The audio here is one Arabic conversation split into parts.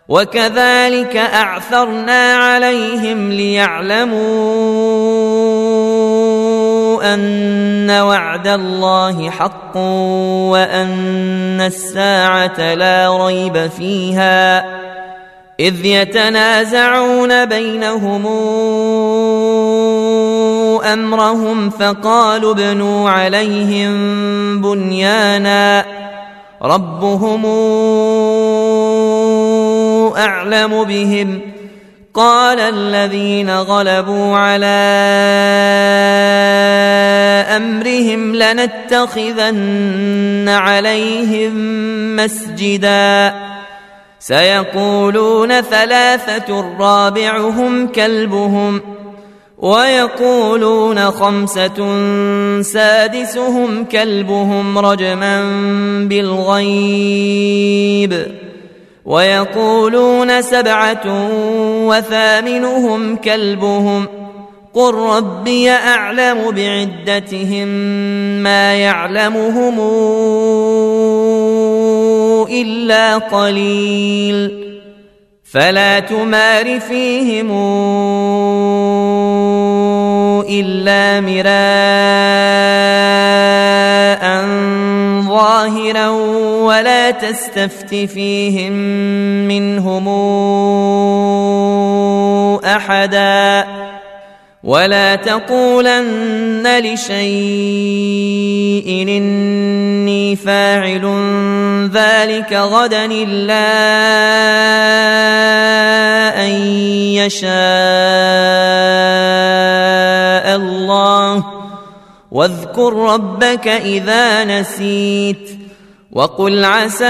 وكذلك أعثرنا عليهم ليعلموا أن وعد الله حق وأن الساعة لا ريب فيها إذ يتنازعون بينهم أمرهم فقالوا ابنوا عليهم بنيانا ربهم أعلم بهم قال الذين غلبوا على أمرهم لنتخذن عليهم مسجدا سيقولون ثلاثة رابعهم كلبهم ويقولون خمسة سادسهم كلبهم رجما بالغيب ويقولون سبعة وثامنهم كلبهم قل ربي أعلم بعدتهم ما يعلمهم إلا قليل فلا تمار فيهم إلا مراء ظاهرا ولا تستفت فيهم منهم أحدا ولا تقولن لشيء إني فاعل ذلك غدا إلا أن يشاء الله واذكر ربك إذا نسيت وقل عسى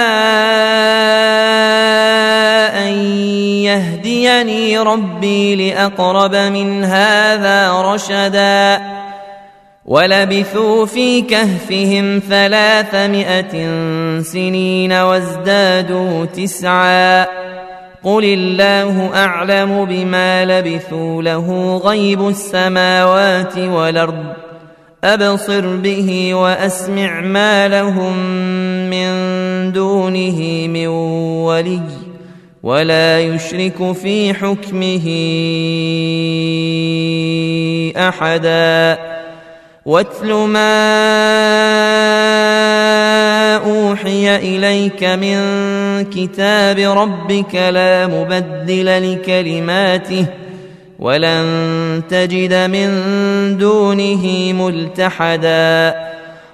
أن يهديني ربي لأقرب من هذا رشدا ولبثوا في كهفهم 300 سنين وازدادوا 9 قل الله أعلم بما لبثوا له غيب السماوات والأرض أبصر به وأسمع ما لهم من دونه من ولي ولا يشرك في حكمه أحدا واتل ما أوحي إليك من كتاب ربك لا مبدل لكلماته ولن تجد من دونه ملتحدا